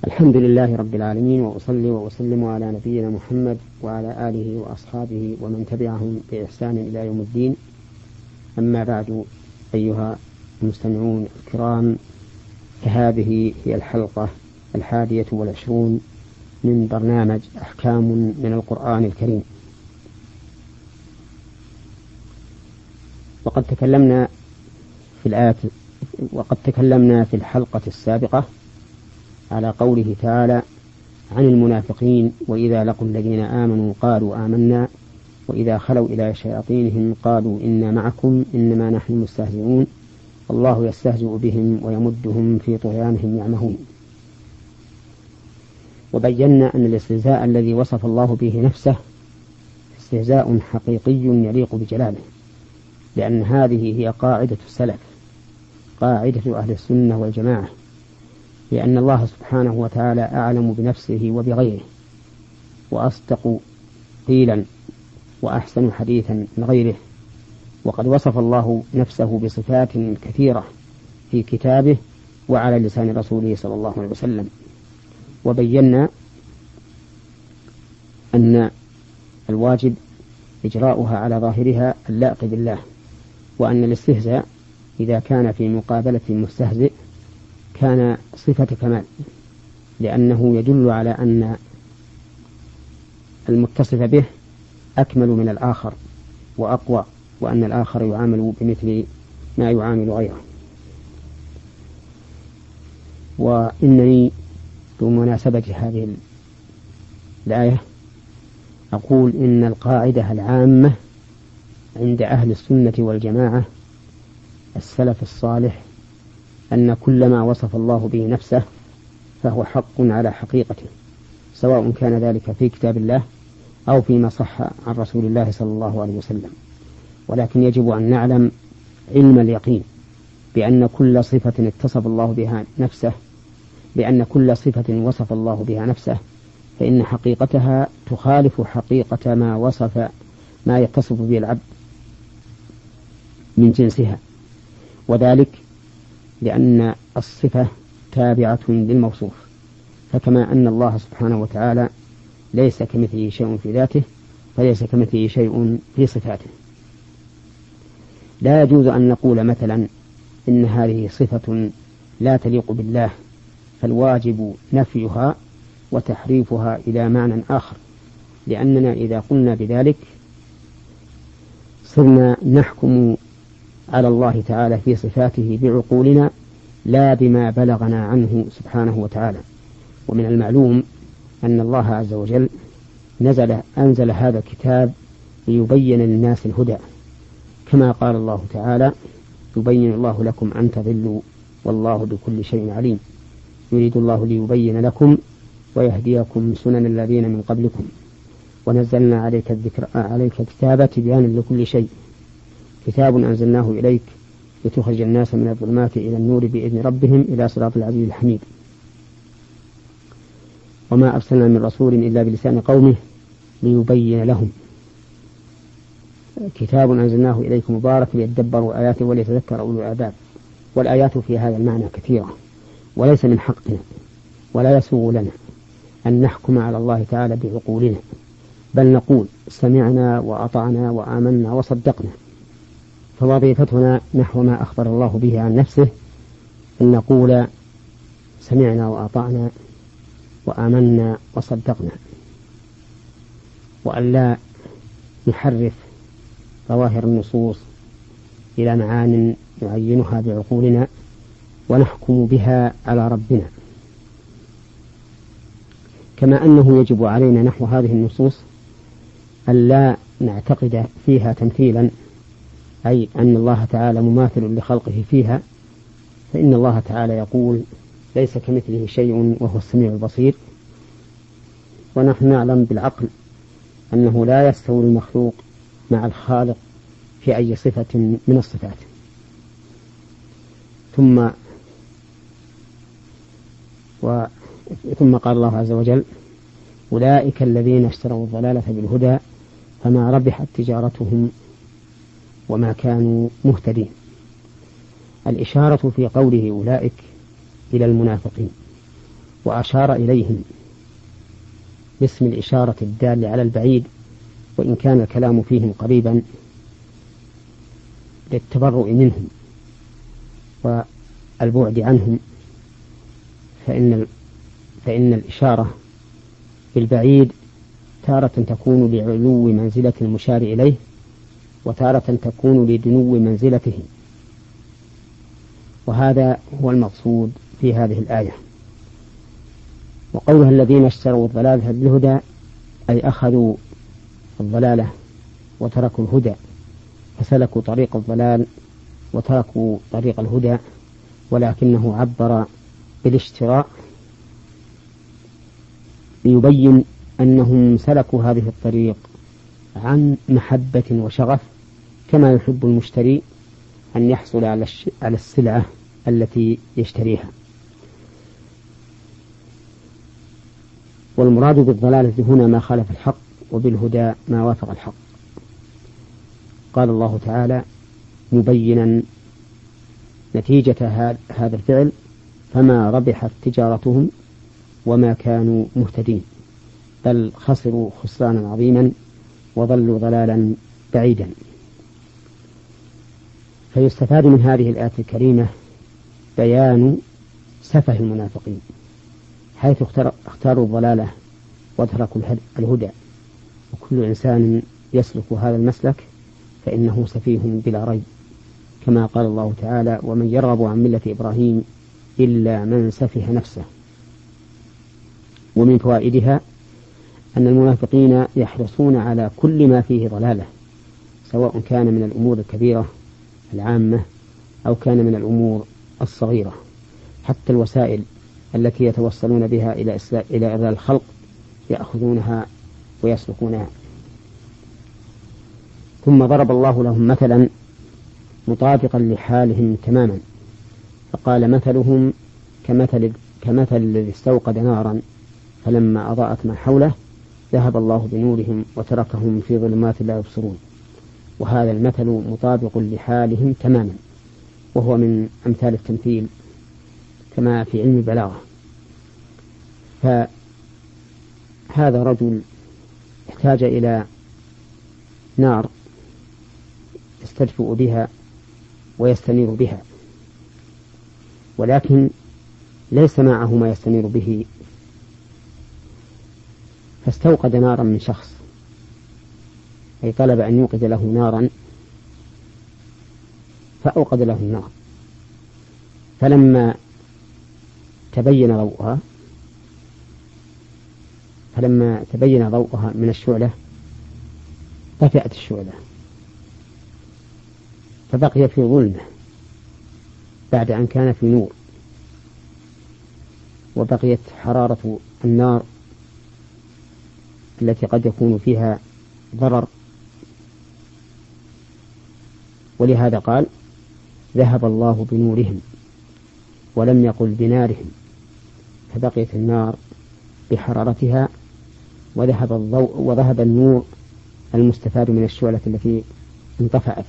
الحمد لله رب العالمين، وأصلي وأسلم على نبينا محمد وعلى آله وأصحابه ومن تبعهم بإحسان إلى يوم الدين. أما بعد، أيها المستمعون الكرام، فهذه هي الحلقة 21 من برنامج أحكام من القرآن الكريم. وقد تكلمنا في الحلقة السابقة على قوله تعالى عن المنافقين: وإذا لقوا الذين آمنوا قالوا آمنا وإذا خلوا إلى شياطينهم قالوا إنا معكم إنما نحن مستهزئون الله يستهزئ بهم ويمدهم في طغيانهم يعمهون. وبينا أن الاستهزاء الذي وصف الله به نفسه استهزاء حقيقي يليق بجلاله، لأن هذه هي قاعدة السلف، قاعدة أهل السنة والجماعة، لأن الله سبحانه وتعالى أعلم بنفسه وبغيره، وأصدق قيلا وأحسن حديثا من غيره. وقد وصف الله نفسه بصفات كثيرة في كتابه وعلى لسان رسوله صلى الله عليه وسلم. وبينا أن الواجب إجراؤها على ظاهرها اللائق بالله، وأن الاستهزاء إذا كان في مقابلة المستهزئ كان صفة كمال، لأنه يدل على أن المتصف به أكمل من الآخر وأقوى، وأن الآخر يعامل بمثل ما يعامل غيره. وإنني بمناسبة هذه الآية أقول إن القاعدة العامة عند أهل السنة والجماعة السلف الصالح أن كل ما وصف الله به نفسه فهو حق على حقيقته، سواء كان ذلك في كتاب الله أو فيما صح عن رسول الله صلى الله عليه وسلم. ولكن يجب أن نعلم علم اليقين بأن كل صفة اتصف الله بها نفسه، بأن كل صفة وصف الله بها نفسه فإن حقيقتها تخالف حقيقة ما يتصف به العبد من جنسها، وذلك لأن الصفة تابعة للموصوف. فكما أن الله سبحانه وتعالى ليس كمثله شيء في ذاته فليس كمثله شيء في صفاته. لا يجوز أن نقول مثلا إن هذه صفة لا تليق بالله، فالواجب نفيها وتحريفها إلى معنى آخر، لأننا إذا قلنا بذلك صرنا نحكم على الله تعالى في صفاته بعقولنا لا بما بلغنا عنه سبحانه وتعالى. ومن المعلوم أن الله عز وجل أنزل هذا الكتاب ليبين للناس الهدى، كما قال الله تعالى: يبين الله لكم أن تضلوا والله بكل شيء عليم، يريد الله ليبين لكم ويهديكم سنن الذين من قبلكم ونزلنا عليك الكتاب تبيانا لكل شيء، كتاب أنزلناه إليك لتخرج الناس من الظلمات إلى النور بإذن ربهم إلى صراط العزيز الحميد، وما أرسلنا من رسول إلا بلسان قومه ليبين لهم، كتاب أنزلناه إليك مبارك ليدبروا آياته وليتذكر أولو الألباب. والآيات في هذا المعنى كثيرة، وليس من حقنا ولا يسوغ لنا أن نحكم على الله تعالى بعقولنا، بل نقول سمعنا وأطعنا وآمنا وصدقنا. فوظيفتنا نحو ما أخبر الله به عن نفسه أن نقول سمعنا وأطعنا وآمنا وصدقنا، وأن لا نحرف ظواهر النصوص إلى معان نعينها بعقولنا ونحكم بها على ربنا. كما أنه يجب علينا نحو هذه النصوص أن لا نعتقد فيها تمثيلا، أي أن الله تعالى مماثل لخلقه فيها، فإن الله تعالى يقول: ليس كمثله شيء وهو السميع البصير. ونحن نعلم بالعقل أنه لا يستوي المخلوق مع الخالق في أي صفة من الصفات. ثم قال الله عز وجل: أولئك الذين اشتروا الضلالة بالهدى فما ربحت تجارتهم وما كانوا مهتدين. الإشارة في قوله أولئك إلى المنافقين، وأشار إليهم باسم الإشارة الدالة على البعيد، وإن كان الكلام فيهم قريبا للتبرؤ منهم والبعد عنهم، فإن الإشارة بالبعيد تارة تكون لعلو منزلة المشار إليه، وتارة تكون لدنو منزلته، وهذا هو المقصود في هذه الآية. وقولها الذين اشتروا الضلالة بالهدى أي أخذوا الضلالة وتركوا الهدى، فسلكوا طريق الضلال وتركوا طريق الهدى، ولكنه عبر بالاشتراء ليبين أنهم سلكوا هذه الطريق عن محبة وشغف، كما يحب المشتري أن يحصل على السلعة التي يشتريها. والمراد بالضلالة هنا ما خالف الحق، وبالهدى ما وافق الحق. قال الله تعالى مبينا نتيجة هذا الفعل: فما ربحت تجارتهم وما كانوا مهتدين، بل خسروا خسرانا عظيما وضلوا ضلالا بعيدا. فيستفاد من هذه الآية الكريمة بيان سفه المنافقين، حيث اختاروا الضلالة وتركوا الهدى، وكل إنسان يسلك هذا المسلك فإنه سفيه بلا ريب، كما قال الله تعالى: ومن يرغب عن ملة إبراهيم إلا من سفه نفسه. ومن فوائدها أن المنافقين يحرصون على كل ما فيه ضلالة، سواء كان من الأمور الكبيرة العامة أو كان من الأمور الصغيرة، حتى الوسائل التي يتوصلون بها إلى إضلال الخلق يأخذونها ويسلكونها. ثم ضرب الله لهم مثلا مطابقا لحالهم تماما، فقال: مثلهم كمثل الذي استوقد نارا فلما أضاءت ما حوله ذهب الله بنورهم وتركهم في ظلمات لا يبصرون. وهذا المثل مطابق لحالهم تماما، وهو من أمثال التمثيل كما في علم البلاغة. فهذا رجل احتاج إلى نار يستدفئ بها ويستنير بها، ولكن ليس معه ما يستنير به، فاستوقد نارا من شخص، أي طلب أن يوقد له نارا فأوقد له النار، فلما تبين ضوءها من الشعلة طفئت الشعلة، فبقي في ظلمة بعد أن كان في نور، وبقيت حرارة النار التي قد يكون فيها ضرر. ولهذا قال: ذهب الله بنورهم، ولم يقل بنارهم، فبقيت النار بحرارتها وذهب النور المستفاد من الشعلة التي انطفأت،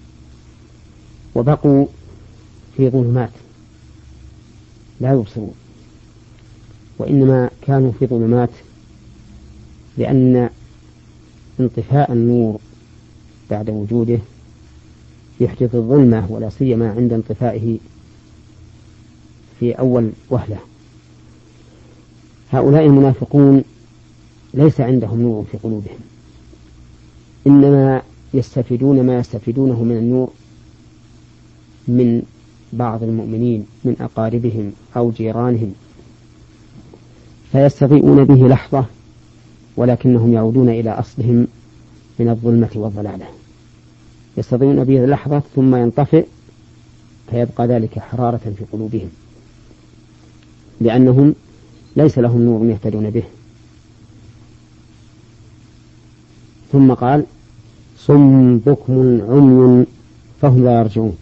وبقوا في ظلمات لا يبصرون. وإنما كانوا في ظلمات لأن انطفاء النور بعد وجوده يحدث الظلمة، ولا سيما عند انطفائه في أول وهلة. هؤلاء المنافقون ليس عندهم نور في قلوبهم، إنما يستفيدون ما يستفيدونه من النور من بعض المؤمنين من أقاربهم أو جيرانهم، فيستضيئون به لحظة، ولكنهم يعودون إلى أصلهم من الظلمة والضلالة. يستضيئون به لحظة ثم ينطفئ، فيبقى ذلك حرارة في قلوبهم، لأنهم ليس لهم نور يهتدون به. ثم قال: صم بكم عمي فهم لا يرجعون.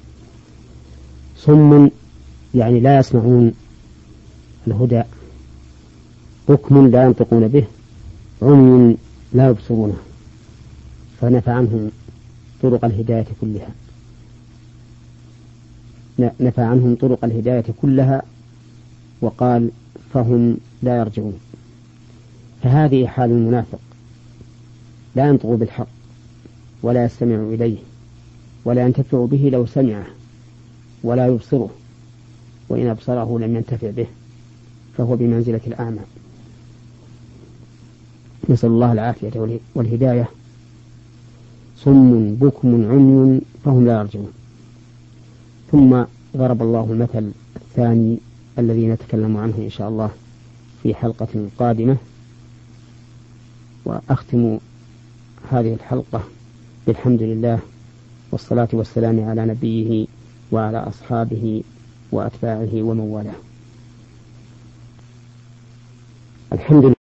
صم يعني لا يسمعون الهدى، بكم لا ينطقون به، عمي لا يبصرونه، فنفى عنهم طرق الهداية كلها، نفى عنهم طرق الهداية كلها، وقال: فهم لا يرجعون. فهذه حال المنافق، لا ينطق بالحق ولا يستمع إليه ولا ينتفع به لو سمعه ولا يبصره، وإن أبصره لم ينتفع به، فهو بمنزلة الأعمى. نسأل الله العافية والهداية. صم بكم عمي فهم لا يرجعون. ثم ضرب الله المثل الثاني الذي نتكلم عنه إن شاء الله في حلقة قادمة. وأختم هذه الحلقة بالحمد لله والصلاة والسلام على نبيه وعلى أصحابه وأتباعه ومن والاه. الحمد